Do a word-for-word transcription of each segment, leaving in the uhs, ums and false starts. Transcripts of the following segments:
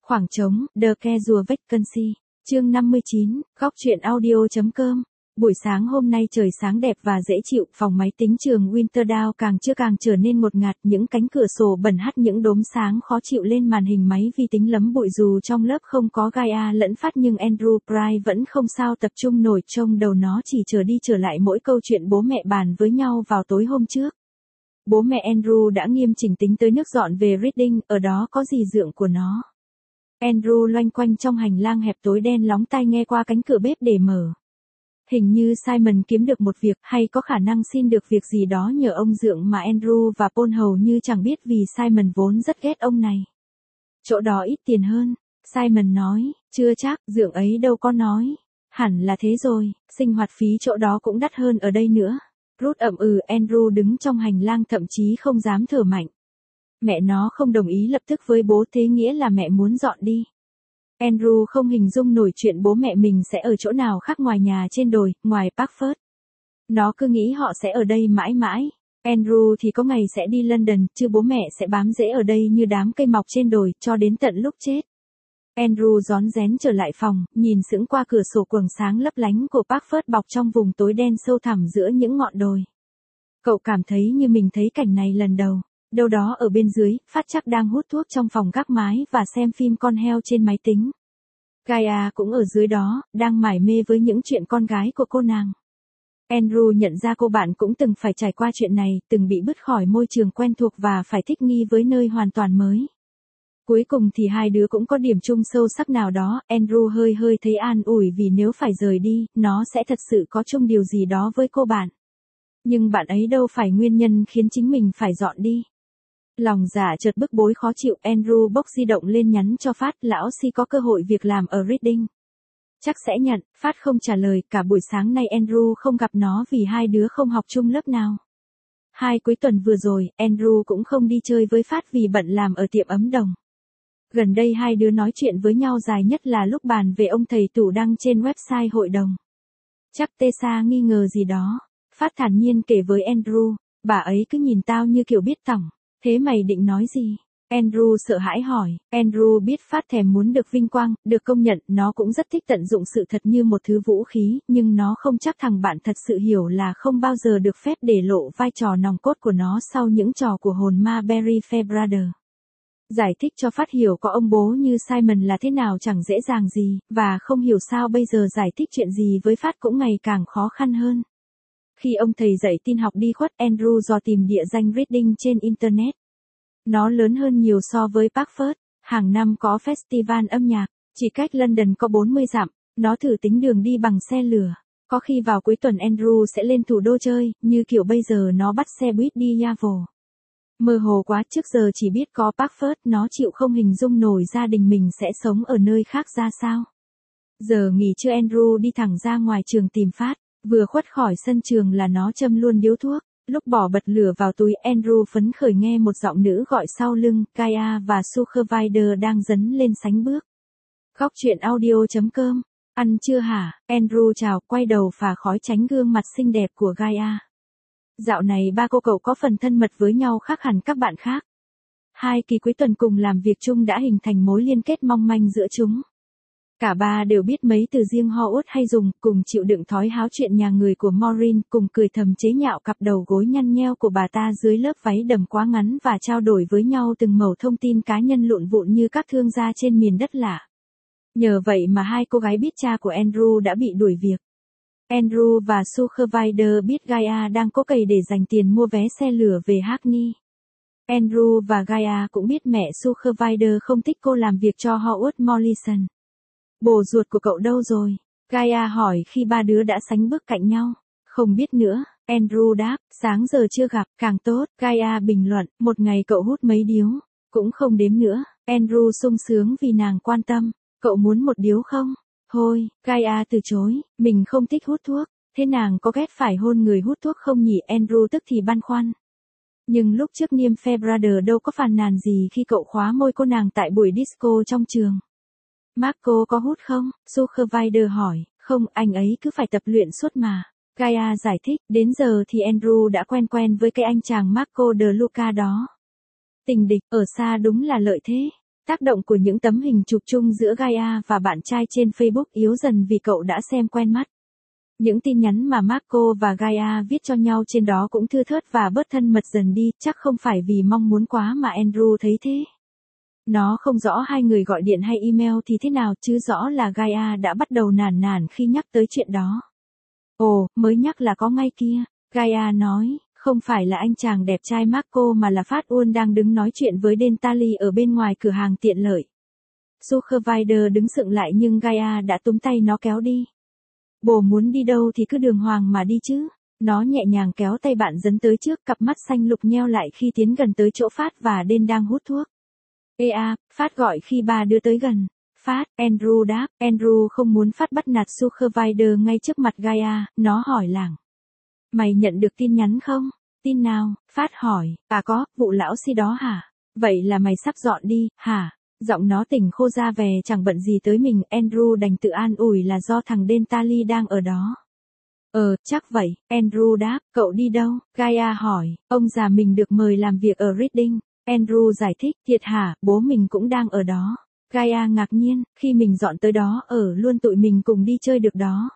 Khoảng trống, The Casual Vacancy. Chương năm mươi chín, góc truyện audio.com. Buổi sáng hôm nay trời sáng đẹp và dễ chịu, phòng máy tính trường Winterdown càng chưa càng trở nên ngột ngạt, những cánh cửa sổ bẩn hắt những đốm sáng khó chịu lên màn hình máy vi tính lấm bụi. Dù trong lớp không có Gaia lẫn Phát nhưng Andrew Price vẫn không sao tập trung nổi, trong đầu nó chỉ chờ đi trở lại mỗi câu chuyện bố mẹ bàn với nhau vào tối hôm trước. Bố mẹ Andrew đã nghiêm chỉnh tính tới nước dọn về Reading, ở đó có dì dượng của nó. Andrew loanh quanh trong hành lang hẹp tối đen lóng tai nghe qua cánh cửa bếp để mở. Hình như Simon kiếm được một việc, hay có khả năng xin được việc gì đó nhờ ông dượng mà Andrew và Paul hầu như chẳng biết vì Simon vốn rất ghét ông này. Chỗ đó ít tiền hơn, Simon nói, chưa chắc, dượng ấy đâu có nói. Hẳn là thế rồi, sinh hoạt phí chỗ đó cũng đắt hơn ở đây nữa. Ruth ậm ừ, Andrew đứng trong hành lang thậm chí không dám thở mạnh. Mẹ nó không đồng ý lập tức với bố, thế nghĩa là mẹ muốn dọn đi. Andrew không hình dung nổi chuyện bố mẹ mình sẽ ở chỗ nào khác ngoài nhà trên đồi, ngoài Parkford. Nó cứ nghĩ họ sẽ ở đây mãi mãi. Andrew thì có ngày sẽ đi London, chứ bố mẹ sẽ bám rễ ở đây như đám cây mọc trên đồi, cho đến tận lúc chết. Andrew rón rén trở lại phòng, nhìn sững qua cửa sổ quầng sáng lấp lánh của Parkford bọc trong vùng tối đen sâu thẳm giữa những ngọn đồi. Cậu cảm thấy như mình thấy cảnh này lần đầu. Đâu đó ở bên dưới, Phát chắc đang hút thuốc trong phòng gác mái và xem phim con heo trên máy tính. Gaia cũng ở dưới đó, đang mải mê với những chuyện con gái của cô nàng. Andrew nhận ra cô bạn cũng từng phải trải qua chuyện này, từng bị bứt khỏi môi trường quen thuộc và phải thích nghi với nơi hoàn toàn mới. Cuối cùng thì hai đứa cũng có điểm chung sâu sắc nào đó. Andrew hơi hơi thấy an ủi vì nếu phải rời đi, nó sẽ thật sự có chung điều gì đó với cô bạn. Nhưng bạn ấy đâu phải nguyên nhân khiến chính mình phải dọn đi. Lòng dạ chợt bức bối khó chịu, Andrew bốc di động lên nhắn cho Phát, lão Si có cơ hội việc làm ở Reading. Chắc sẽ nhận, Phát không trả lời, cả buổi sáng nay Andrew không gặp nó vì hai đứa không học chung lớp nào. Hai cuối tuần vừa rồi, Andrew cũng không đi chơi với Phát vì bận làm ở tiệm ấm đồng. Gần đây hai đứa nói chuyện với nhau dài nhất là lúc bàn về ông thầy tủ đăng trên website hội đồng. Chắc Tessa nghi ngờ gì đó. Phát thản nhiên kể với Andrew, bà ấy cứ nhìn tao như kiểu biết tỏng. Thế mày định nói gì? Andrew sợ hãi hỏi. Andrew biết Phát thèm muốn được vinh quang, được công nhận, nó cũng rất thích tận dụng sự thật như một thứ vũ khí, nhưng nó không chắc thằng bạn thật sự hiểu là không bao giờ được phép để lộ vai trò nòng cốt của nó sau những trò của hồn ma Barry Fairbrother. Giải thích cho Phát hiểu có ông bố như Simon là thế nào chẳng dễ dàng gì, và không hiểu sao bây giờ giải thích chuyện gì với Phát cũng ngày càng khó khăn hơn. Khi ông thầy dạy tin học đi khuất, Andrew dò tìm địa danh Reading trên Internet. Nó lớn hơn nhiều so với Parkford, hàng năm có festival âm nhạc, chỉ cách London có bốn mươi dặm, nó thử tính đường đi bằng xe lửa. Có khi vào cuối tuần Andrew sẽ lên thủ đô chơi, như kiểu bây giờ nó bắt xe buýt đi Yavel. Mơ hồ quá, trước giờ chỉ biết có Parkford, nó chịu không hình dung nổi gia đình mình sẽ sống ở nơi khác ra sao. Giờ nghỉ trưa Andrew đi thẳng ra ngoài trường tìm Phát. Vừa khuất khỏi sân trường là nó châm luôn điếu thuốc. Lúc bỏ bật lửa vào túi, Andrew phấn khởi nghe một giọng nữ gọi sau lưng, Gaia và Supervisor đang dấn lên sánh bước. Góc truyện audio.com. Ăn chưa hả? Andrew chào, quay đầu phà khói tránh gương mặt xinh đẹp của Gaia. Dạo này ba cô cậu có phần thân mật với nhau khác hẳn các bạn khác. Hai kỳ cuối tuần cùng làm việc chung đã hình thành mối liên kết mong manh giữa chúng. Cả ba đều biết mấy từ riêng Howard hay dùng, cùng chịu đựng thói háo chuyện nhà người của Maureen, cùng cười thầm chế nhạo cặp đầu gối nhăn nheo của bà ta dưới lớp váy đầm quá ngắn và trao đổi với nhau từng mẩu thông tin cá nhân lộn vụn như các thương gia trên miền đất lạ. Nhờ vậy mà hai cô gái biết cha của Andrew đã bị đuổi việc. Andrew và Supervisor biết Gaia đang cố cày để dành tiền mua vé xe lửa về Hackney. Andrew và Gaia cũng biết mẹ Supervisor không thích cô làm việc cho Howard Morrison. Bồ ruột của cậu đâu rồi? Gaia hỏi khi ba đứa đã sánh bước cạnh nhau. Không biết nữa, Andrew đáp, sáng giờ chưa gặp, càng tốt. Gaia bình luận, một ngày cậu hút mấy điếu? Cũng không đếm nữa. Andrew sung sướng vì nàng quan tâm. Cậu muốn một điếu không? Thôi, Gaia từ chối, mình không thích hút thuốc. Thế nàng có ghét phải hôn người hút thuốc không nhỉ? Andrew tức thì băn khoăn. Nhưng lúc trước Niêm Fairbrother đâu có phàn nàn gì khi cậu khóa môi cô nàng tại buổi disco trong trường. Marco có hút không? Supervisor hỏi. Không, anh ấy cứ phải tập luyện suốt mà. Gaia giải thích, đến giờ thì Andrew đã quen quen với cái anh chàng Marco de Luca đó. Tình địch, ở xa đúng là lợi thế. Tác động của những tấm hình chụp chung giữa Gaia và bạn trai trên Facebook yếu dần vì cậu đã xem quen mắt. Những tin nhắn mà Marco và Gaia viết cho nhau trên đó cũng thưa thớt và bớt thân mật dần đi, chắc không phải vì mong muốn quá mà Andrew thấy thế. Nó không rõ hai người gọi điện hay email thì thế nào, chứ rõ là Gaia đã bắt đầu nản nản khi nhắc tới chuyện đó. Ồ, mới nhắc là có ngay kia, Gaia nói, không phải là anh chàng đẹp trai Marco mà là Phát Uôn đang đứng nói chuyện với Dentally ở bên ngoài cửa hàng tiện lợi. Supervisor đứng sững lại nhưng Gaia đã túm tay nó kéo đi. Bồ muốn đi đâu thì cứ đường hoàng mà đi chứ. Nó nhẹ nhàng kéo tay bạn dẫn tới trước, cặp mắt xanh lục nheo lại khi tiến gần tới chỗ Phát và Den đang hút thuốc. Ê à, Phát gọi khi bà đưa tới gần. Phát, Andrew đáp, Andrew không muốn Phát bắt nạt Supervisor ngay trước mặt Gaia, nó hỏi lảng. Mày nhận được tin nhắn không? Tin nào? Phát hỏi, à có, vụ lão si đó hả? Vậy là mày sắp dọn đi, hả? Giọng nó tỉnh khô ra về chẳng bận gì tới mình, Andrew đành tự an ủi là do thằng Dentally đang ở đó. Ờ, chắc vậy, Andrew đáp, cậu đi đâu? Gaia hỏi, ông già mình được mời làm việc ở Reading. Andrew giải thích, thiệt hả, bố mình cũng đang ở đó. Gaia ngạc nhiên, khi mình dọn tới đó ở luôn tụi mình cùng đi chơi được đó.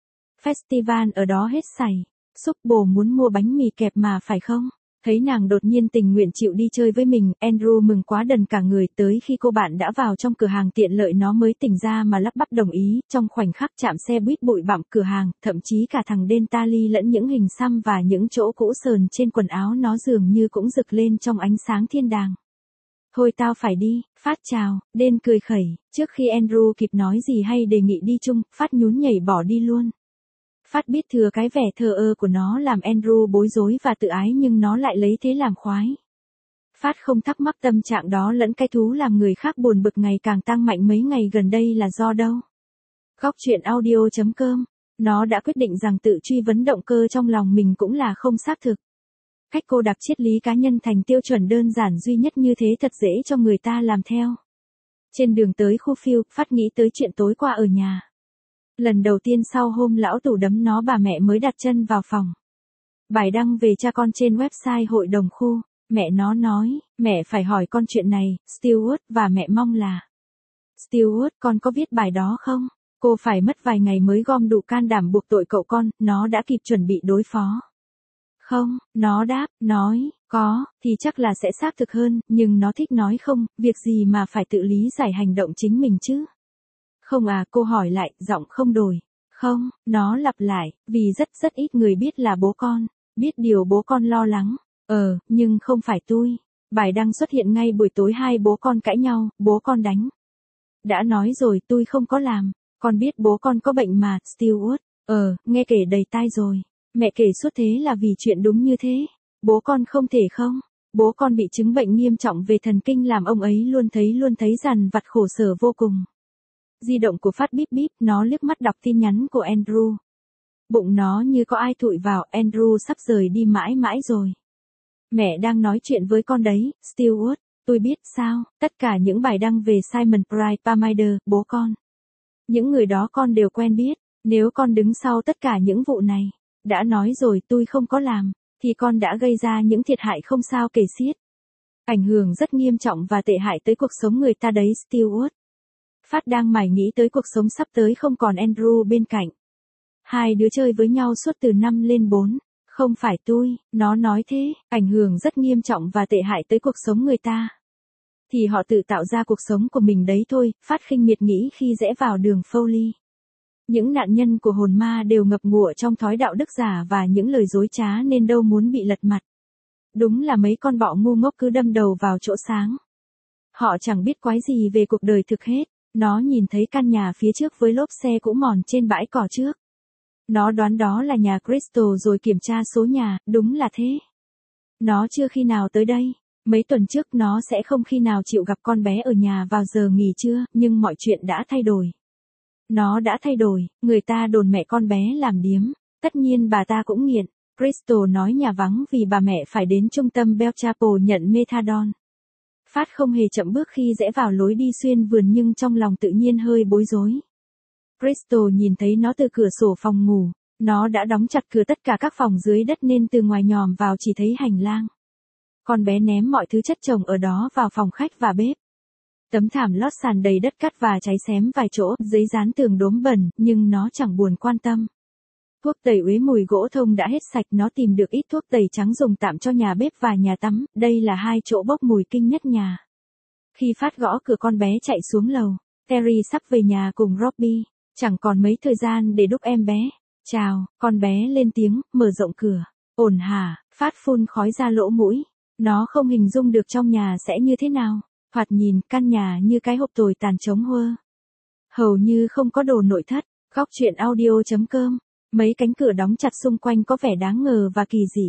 Festival ở đó hết sảy. Xúc bồ muốn mua bánh mì kẹp mà phải không? Thấy nàng đột nhiên tình nguyện chịu đi chơi với mình, Andrew mừng quá đần cả người, tới khi cô bạn đã vào trong cửa hàng tiện lợi nó mới tỉnh ra mà lắp bắp đồng ý. Trong khoảnh khắc chạm xe buýt bụi bặm cửa hàng, thậm chí cả thằng Dentally lẫn những hình xăm và những chỗ cũ sờn trên quần áo nó dường như cũng rực lên trong ánh sáng thiên đàng. Thôi tao phải đi, Phát chào, Den cười khẩy, trước khi Andrew kịp nói gì hay đề nghị đi chung, Phát nhún nhảy bỏ đi luôn. Phát biết thừa cái vẻ thờ ơ của nó làm Andrew bối rối và tự ái nhưng nó lại lấy thế làm khoái. Phát không thắc mắc tâm trạng đó lẫn cái thú làm người khác buồn bực ngày càng tăng mạnh mấy ngày gần đây là do đâu. Góc chuyện audio chấm com, nó đã quyết định rằng tự truy vấn động cơ trong lòng mình cũng là không xác thực. Cách cô đặt triết lý cá nhân thành tiêu chuẩn đơn giản duy nhất như thế thật dễ cho người ta làm theo. Trên đường tới khu phiêu, Phát nghĩ tới chuyện tối qua ở nhà. Lần đầu tiên sau hôm lão tủ đấm nó bà mẹ mới đặt chân vào phòng. Bài đăng về cha con trên website hội đồng khu, mẹ nó nói, mẹ phải hỏi con chuyện này, Stewart, và mẹ mong là. Stewart, con có viết bài đó không? Cô phải mất vài ngày mới gom đủ can đảm buộc tội cậu con, nó đã kịp chuẩn bị đối phó. Không, nó đáp, nói, có, thì chắc là sẽ xác thực hơn, nhưng nó thích nói không, việc gì mà phải tự lý giải hành động chính mình chứ. Không à, cô hỏi lại, giọng không đổi. Không, nó lặp lại, vì rất rất ít người biết là bố con, biết điều bố con lo lắng. Ờ, nhưng không phải tôi. Bài đăng xuất hiện ngay buổi tối hai bố con cãi nhau, bố con đánh. Đã nói rồi tôi không có làm, con biết bố con có bệnh mà, Stewart. Ờ, nghe kể đầy tai rồi. Mẹ kể suốt thế là vì chuyện đúng như thế. Bố con không thể không. Bố con bị chứng bệnh nghiêm trọng về thần kinh làm ông ấy luôn thấy luôn thấy dằn vặt khổ sở vô cùng. Di động của Phát bíp bíp, nó liếc mắt đọc tin nhắn của Andrew. Bụng nó như có ai thụi vào, Andrew sắp rời đi mãi mãi rồi. Mẹ đang nói chuyện với con đấy, Stewart, tôi biết sao, tất cả những bài đăng về Simon Price Palmider, bố con. Những người đó con đều quen biết, nếu con đứng sau tất cả những vụ này, đã nói rồi tôi không có làm, thì con đã gây ra những thiệt hại không sao kể xiết. Ảnh hưởng rất nghiêm trọng và tệ hại tới cuộc sống người ta đấy, Stewart. Phát đang mải nghĩ tới cuộc sống sắp tới không còn Andrew bên cạnh. Hai đứa chơi với nhau suốt từ năm lên bốn. Không phải tôi, nó nói thế, ảnh hưởng rất nghiêm trọng và tệ hại tới cuộc sống người ta. Thì họ tự tạo ra cuộc sống của mình đấy thôi, Phát khinh miệt nghĩ khi rẽ vào đường Foley. Những nạn nhân của hồn ma đều ngập ngụa trong thói đạo đức giả và những lời dối trá nên đâu muốn bị lật mặt. Đúng là mấy con bọ ngu ngốc cứ đâm đầu vào chỗ sáng. Họ chẳng biết quái gì về cuộc đời thực hết. Nó nhìn thấy căn nhà phía trước với lốp xe cũ mòn trên bãi cỏ trước. Nó đoán đó là nhà Crystal rồi kiểm tra số nhà, đúng là thế. Nó chưa khi nào tới đây. Mấy tuần trước nó sẽ không khi nào chịu gặp con bé ở nhà vào giờ nghỉ trưa, nhưng mọi chuyện đã thay đổi. Nó đã thay đổi, người ta đồn mẹ con bé làm điếm. Tất nhiên bà ta cũng nghiện. Crystal nói nhà vắng vì bà mẹ phải đến trung tâm Belchapel nhận methadone. Phát không hề chậm bước khi rẽ vào lối đi xuyên vườn nhưng trong lòng tự nhiên hơi bối rối. Crystal nhìn thấy nó từ cửa sổ phòng ngủ, nó đã đóng chặt cửa tất cả các phòng dưới đất nên từ ngoài nhòm vào chỉ thấy hành lang. Con bé ném mọi thứ chất chồng ở đó vào phòng khách và bếp. Tấm thảm lót sàn đầy đất cát và cháy xém vài chỗ, giấy dán tường đốm bẩn, nhưng nó chẳng buồn quan tâm. Thuốc tẩy uế mùi gỗ thông đã hết sạch, nó tìm được ít thuốc tẩy trắng dùng tạm cho nhà bếp và nhà tắm, đây là hai chỗ bốc mùi kinh nhất nhà. Khi Phát gõ cửa con bé chạy xuống lầu, Terry sắp về nhà cùng Robbie, chẳng còn mấy thời gian để đúc em bé. Chào, con bé lên tiếng, mở rộng cửa. Ổn hả? Phát phun khói ra lỗ mũi. Nó không hình dung được trong nhà sẽ như thế nào. Thoạt nhìn, căn nhà như cái hộp tồi tàn trống huơ. Hầu như không có đồ nội thất. Góc truyện audio chấm com. Mấy cánh cửa đóng chặt xung quanh có vẻ đáng ngờ và kỳ dị.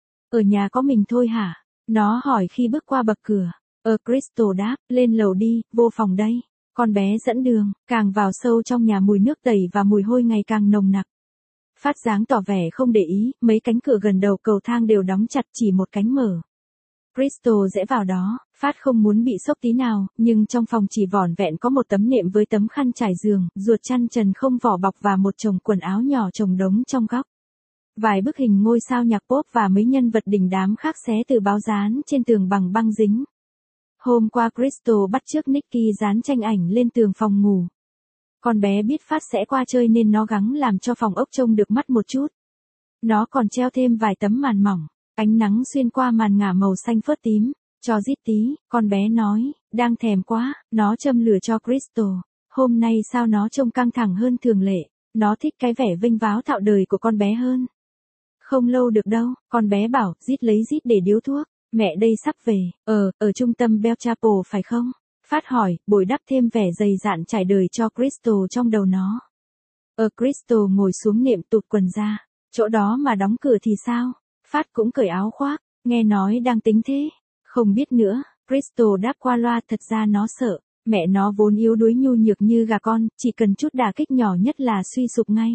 Ở nhà có mình thôi hả? Nó hỏi khi bước qua bậc cửa. Ờ Crystal đáp, lên lầu đi, vô phòng đây. Con bé dẫn đường, càng vào sâu trong nhà mùi nước tẩy và mùi hôi ngày càng nồng nặc. Phát dáng tỏ vẻ không để ý, mấy cánh cửa gần đầu cầu thang đều đóng chặt, chỉ một cánh mở. Crystal rẽ vào đó, Phát không muốn bị sốc tí nào, nhưng trong phòng chỉ vỏn vẹn có một tấm nệm với tấm khăn trải giường, ruột chăn trần không vỏ bọc và một chồng quần áo nhỏ chồng đống trong góc. Vài bức hình ngôi sao nhạc pop và mấy nhân vật đình đám khác xé từ báo dán trên tường bằng băng dính. Hôm qua Crystal bắt chước Nicky dán tranh ảnh lên tường phòng ngủ. Con bé biết Phát sẽ qua chơi nên nó gắng làm cho phòng ốc trông được mắt một chút. Nó còn treo thêm vài tấm màn mỏng, ánh nắng xuyên qua màn ngả màu xanh phớt tím. Cho rít tí, con bé nói, đang thèm quá, nó châm lửa cho Crystal. Hôm nay sao nó trông căng thẳng hơn thường lệ, nó thích cái vẻ vênh váo thạo đời của con bé hơn. Không lâu được đâu, con bé bảo, rít lấy rít để điếu thuốc. Mẹ đây sắp về, ờ, ở trung tâm Belchapel phải không? Phát hỏi, bồi đắp thêm vẻ dày dạn trải đời cho Crystal trong đầu nó. Ờ Crystal ngồi xuống nệm tụt quần ra, chỗ đó mà đóng cửa thì sao? Phát cũng cởi áo khoác, nghe nói đang tính thế. Không biết nữa, Crystal đáp qua loa, thật ra nó sợ, mẹ nó vốn yếu đuối nhu nhược như gà con, chỉ cần chút đả kích nhỏ nhất là suy sụp ngay.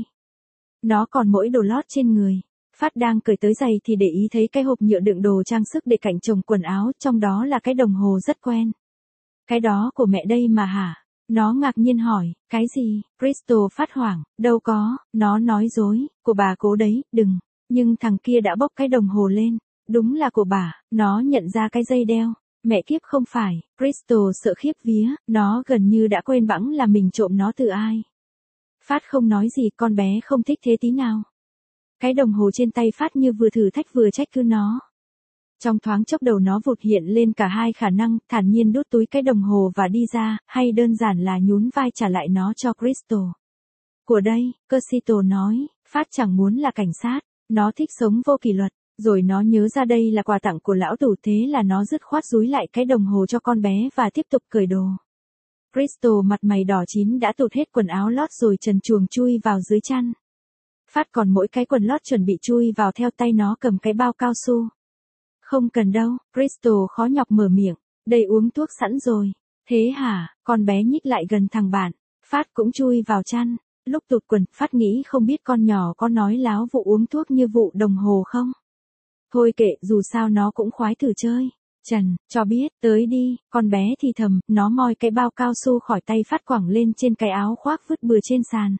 Nó còn mỗi đồ lót trên người. Phát đang cởi tới giày thì để ý thấy cái hộp nhựa đựng đồ trang sức để cạnh chồng quần áo, trong đó là cái đồng hồ rất quen. Cái đó của mẹ đây mà hả? Nó ngạc nhiên hỏi, cái gì? Crystal phát hoảng, đâu có, nó nói dối, của bà cố đấy, đừng. Nhưng thằng kia đã bốc cái đồng hồ lên, đúng là của bà, nó nhận ra cái dây đeo. Mẹ kiếp không phải, Crystal sợ khiếp vía, nó gần như đã quên bẵng là mình trộm nó từ ai. Phát không nói gì, con bé không thích thế tí nào. Cái đồng hồ trên tay Phát như vừa thử thách vừa trách cứ nó. Trong thoáng chốc đầu nó vụt hiện lên cả hai khả năng, thản nhiên đút túi cái đồng hồ và đi ra, hay đơn giản là nhún vai trả lại nó cho Crystal. Của đây, Crystal nói, Phát chẳng muốn là cảnh sát, nó thích sống vô kỷ luật, rồi nó nhớ ra đây là quà tặng của lão tủ, thế là nó dứt khoát dúi lại cái đồng hồ cho con bé và tiếp tục cởi đồ. Crystal mặt mày đỏ chín đã tụt hết quần áo lót rồi trần truồng chui vào dưới chăn. Phát còn mỗi cái quần lót chuẩn bị chui vào, theo tay nó cầm cái bao cao su. Không cần đâu, Crystal khó nhọc mở miệng, đây uống thuốc sẵn rồi. Thế hả? Con bé nhích lại gần thằng bạn. Phát cũng chui vào chăn. Lúc tụt quần, Phát nghĩ không biết con nhỏ có nói láo vụ uống thuốc như vụ đồng hồ không. Thôi kệ, dù sao nó cũng khoái thử chơi. Trần, cho biết, tới đi, con bé thì thầm, nó moi cái bao cao su khỏi tay Phát quẳng lên trên cái áo khoác vứt bừa trên sàn.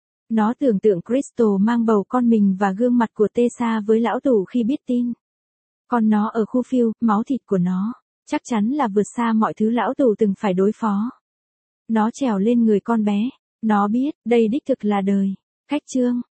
Nó tưởng tượng Crystal mang bầu con mình và gương mặt của Tessa với lão tủ khi biết tin. Còn nó ở khu phiêu, máu thịt của nó, chắc chắn là vượt xa mọi thứ lão tủ từng phải đối phó. Nó trèo lên người con bé, nó biết, đây đích thực là đời. Khách trương,